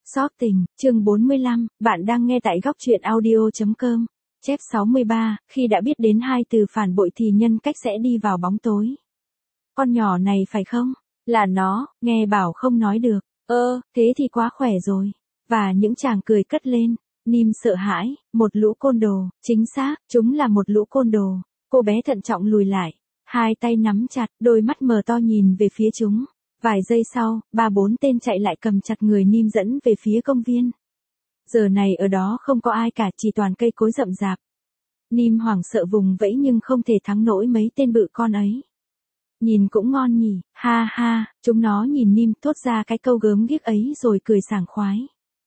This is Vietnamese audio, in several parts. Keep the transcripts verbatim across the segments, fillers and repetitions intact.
Xót tình, chương bốn mươi lăm, bạn đang nghe tại góc truyện audio.com. Chép sáu mươi ba, khi đã biết đến hai từ phản bội thì nhân cách sẽ đi vào bóng tối. Con nhỏ này phải không? Là nó, nghe bảo không nói được. Ơ, thế thì quá khỏe rồi. Và những chàng cười cất lên. Nim sợ hãi, một lũ côn đồ, chính xác, chúng là một lũ côn đồ. Cô bé thận trọng lùi lại, hai tay nắm chặt, đôi mắt mờ to nhìn về phía chúng. Vài giây sau, ba bốn tên chạy lại cầm chặt người Nim dẫn về phía công viên. Giờ này ở đó không có ai cả, chỉ toàn cây cối rậm rạp. Nim hoảng sợ vùng vẫy nhưng không thể thắng nổi mấy tên bự con ấy. Nhìn cũng ngon nhỉ, ha ha, chúng nó nhìn Nim thốt ra cái câu gớm ghiếc ấy rồi cười sảng khoái.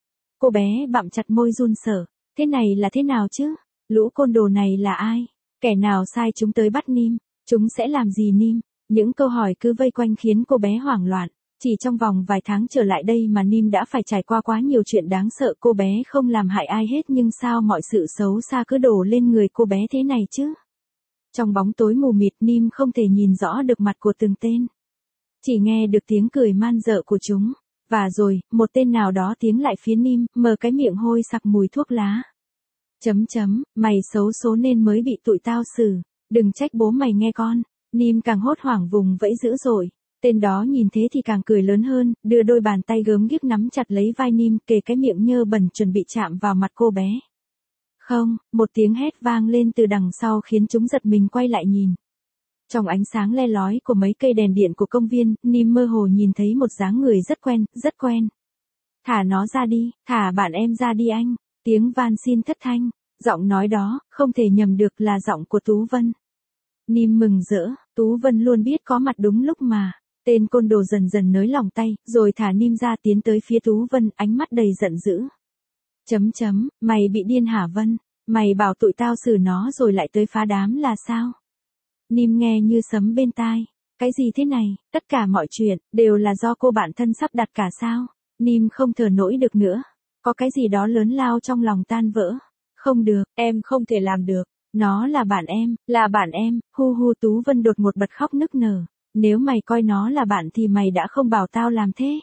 Cô bé bặm chặt môi run sợ, thế này là thế nào chứ? Lũ côn đồ này là ai? Kẻ nào sai chúng tới bắt Nim? Chúng sẽ làm gì Nim? Những câu hỏi cứ vây quanh khiến cô bé hoảng loạn. Chỉ trong vòng vài tháng trở lại đây mà Nim đã phải trải qua quá nhiều chuyện đáng sợ. Cô bé không làm hại ai hết nhưng sao mọi sự xấu xa cứ đổ lên người cô bé thế này chứ? Trong bóng tối mù mịt Nim không thể nhìn rõ được mặt của từng tên. Chỉ nghe được tiếng cười man dợ của chúng. Và rồi, một tên nào đó tiến lại phía Nim, mở cái miệng hôi sặc mùi thuốc lá. Chấm chấm, mày xấu số nên mới bị tụi tao xử. Đừng trách bố mày nghe con. Nim càng hốt hoảng vùng vẫy dữ dội. Tên đó nhìn thế thì càng cười lớn hơn, đưa đôi bàn tay gớm ghiếc nắm chặt lấy vai Nim, kề cái miệng nhơ bẩn chuẩn bị chạm vào mặt cô bé. Không, một tiếng hét vang lên từ đằng sau khiến chúng giật mình quay lại nhìn. Trong ánh sáng le lói của mấy cây đèn điện của công viên, Nim mơ hồ nhìn thấy một dáng người rất quen, rất quen. Thả nó ra đi, thả bạn em ra đi anh. Tiếng van xin thất thanh, giọng nói đó, không thể nhầm được là giọng của Tú Vân. Nim mừng rỡ, Tú Vân luôn biết có mặt đúng lúc mà. Tên côn đồ dần dần nới lỏng tay, rồi thả Nim ra tiến tới phía Tú Vân, ánh mắt đầy giận dữ. Chấm chấm, mày bị điên hả Vân? Mày bảo tụi tao xử nó rồi lại tới phá đám là sao? Nim nghe như sấm bên tai. Cái gì thế này, tất cả mọi chuyện, đều là do cô bạn thân sắp đặt cả sao? Nim không thở nổi được nữa. Có cái gì đó lớn lao trong lòng tan vỡ. Không được, em không thể làm được. Nó là bạn em, là bạn em, hu hu. Tú Vân đột ngột bật khóc nức nở. Nếu mày coi nó là bạn thì mày đã không bảo tao làm thế.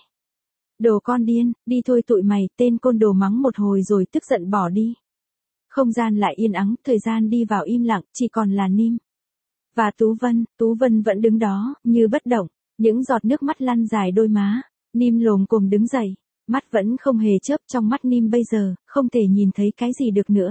Đồ con điên, đi thôi tụi mày. Tên côn đồ mắng một hồi rồi tức giận bỏ đi. Không gian lại yên ắng, thời gian đi vào im lặng, chỉ còn là Nim. Và Tú Vân, Tú Vân vẫn đứng đó, như bất động, những giọt nước mắt lăn dài đôi má. Nim lồm cồm đứng dậy, mắt vẫn không hề chớp. Trong mắt Nim bây giờ, không thể nhìn thấy cái gì được nữa.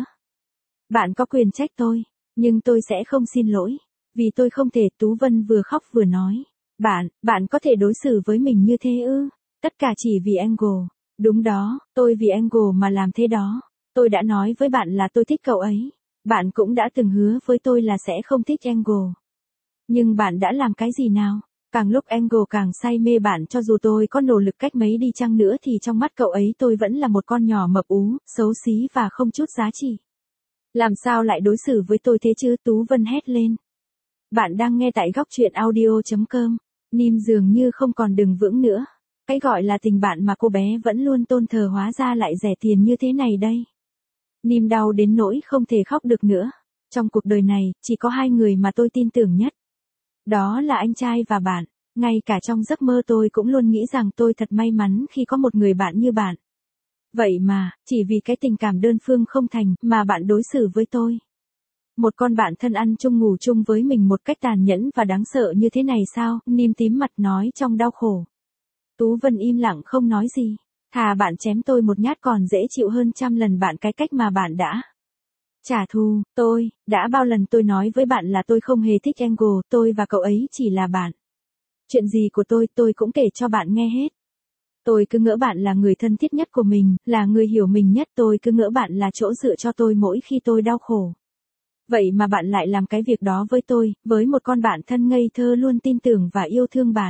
Bạn có quyền trách tôi, nhưng tôi sẽ không xin lỗi, vì tôi không thể. Tú Vân vừa khóc vừa nói. Bạn, bạn có thể đối xử với mình như thế ư? Tất cả chỉ vì Angle. Đúng đó, tôi vì Angle mà làm thế đó. Tôi đã nói với bạn là tôi thích cậu ấy. Bạn cũng đã từng hứa với tôi là sẽ không thích Angle. Nhưng bạn đã làm cái gì nào? Càng lúc Angle càng say mê bạn, cho dù tôi có nỗ lực cách mấy đi chăng nữa thì trong mắt cậu ấy tôi vẫn là một con nhỏ mập ú, xấu xí và không chút giá trị. Làm sao lại đối xử với tôi thế chứ? Tú Vân hét lên. Bạn đang nghe tại góc truyện audio.com. Nim dường như không còn đứng vững nữa. Cái gọi là tình bạn mà cô bé vẫn luôn tôn thờ hóa ra lại rẻ tiền như thế này đây. Nim đau đến nỗi không thể khóc được nữa. Trong cuộc đời này, chỉ có hai người mà tôi tin tưởng nhất. Đó là anh trai và bạn. Ngay cả trong giấc mơ tôi cũng luôn nghĩ rằng tôi thật may mắn khi có một người bạn như bạn. Vậy mà, chỉ vì cái tình cảm đơn phương không thành mà bạn đối xử với tôi. Một con bạn thân ăn chung ngủ chung với mình một cách tàn nhẫn và đáng sợ như thế này sao? Nim tím mặt nói trong đau khổ. Tú Vân im lặng không nói gì. Thà bạn chém tôi một nhát còn dễ chịu hơn trăm lần bạn cái cách mà bạn đã trả thù. Tôi, đã bao lần tôi nói với bạn là tôi không hề thích Angle, tôi và cậu ấy chỉ là bạn. Chuyện gì của tôi, tôi cũng kể cho bạn nghe hết. Tôi cứ ngỡ bạn là người thân thiết nhất của mình, là người hiểu mình nhất. Tôi cứ ngỡ bạn là chỗ dựa cho tôi mỗi khi tôi đau khổ. Vậy mà bạn lại làm cái việc đó với tôi, với một con bạn thân ngây thơ luôn tin tưởng và yêu thương bạn.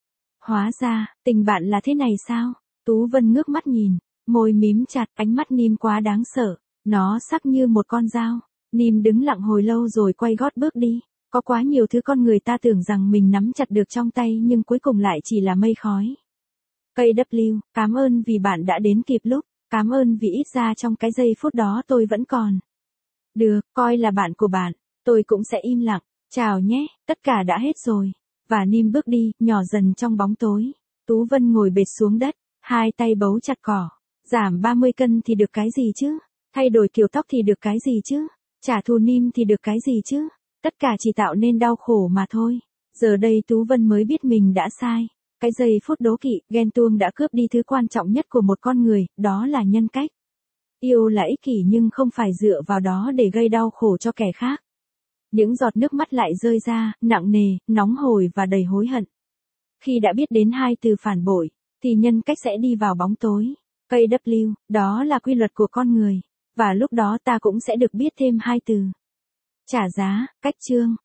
Hóa ra, tình bạn là thế này sao? Tú Vân ngước mắt nhìn, môi mím chặt, ánh mắt Nim quá đáng sợ. Nó sắc như một con dao. Nim đứng lặng hồi lâu rồi quay gót bước đi. Có quá nhiều thứ con người ta tưởng rằng mình nắm chặt được trong tay nhưng cuối cùng lại chỉ là mây khói. ca vê, cảm ơn vì bạn đã đến kịp lúc. Cảm ơn vì ít ra trong cái giây phút đó tôi vẫn còn. Được, coi là bạn của bạn. Tôi cũng sẽ im lặng. Chào nhé, tất cả đã hết rồi. Và Nim bước đi, nhỏ dần trong bóng tối. Tú Vân ngồi bệt xuống đất, hai tay bấu chặt cỏ. Giảm ba mươi cân thì được cái gì chứ? Thay đổi kiểu tóc thì được cái gì chứ? Trả thù Nim thì được cái gì chứ? Tất cả chỉ tạo nên đau khổ mà thôi. Giờ đây Tú Vân mới biết mình đã sai. Cái giây phút đố kỵ, ghen tuông đã cướp đi thứ quan trọng nhất của một con người, đó là nhân cách. Yêu là ích kỷ nhưng không phải dựa vào đó để gây đau khổ cho kẻ khác. Những giọt nước mắt lại rơi ra, nặng nề, nóng hổi và đầy hối hận. Khi đã biết đến hai từ phản bội, thì nhân cách sẽ đi vào bóng tối. ca vê, đó là quy luật của con người. Và lúc đó ta cũng sẽ được biết thêm hai từ. Trả giá, cách chương.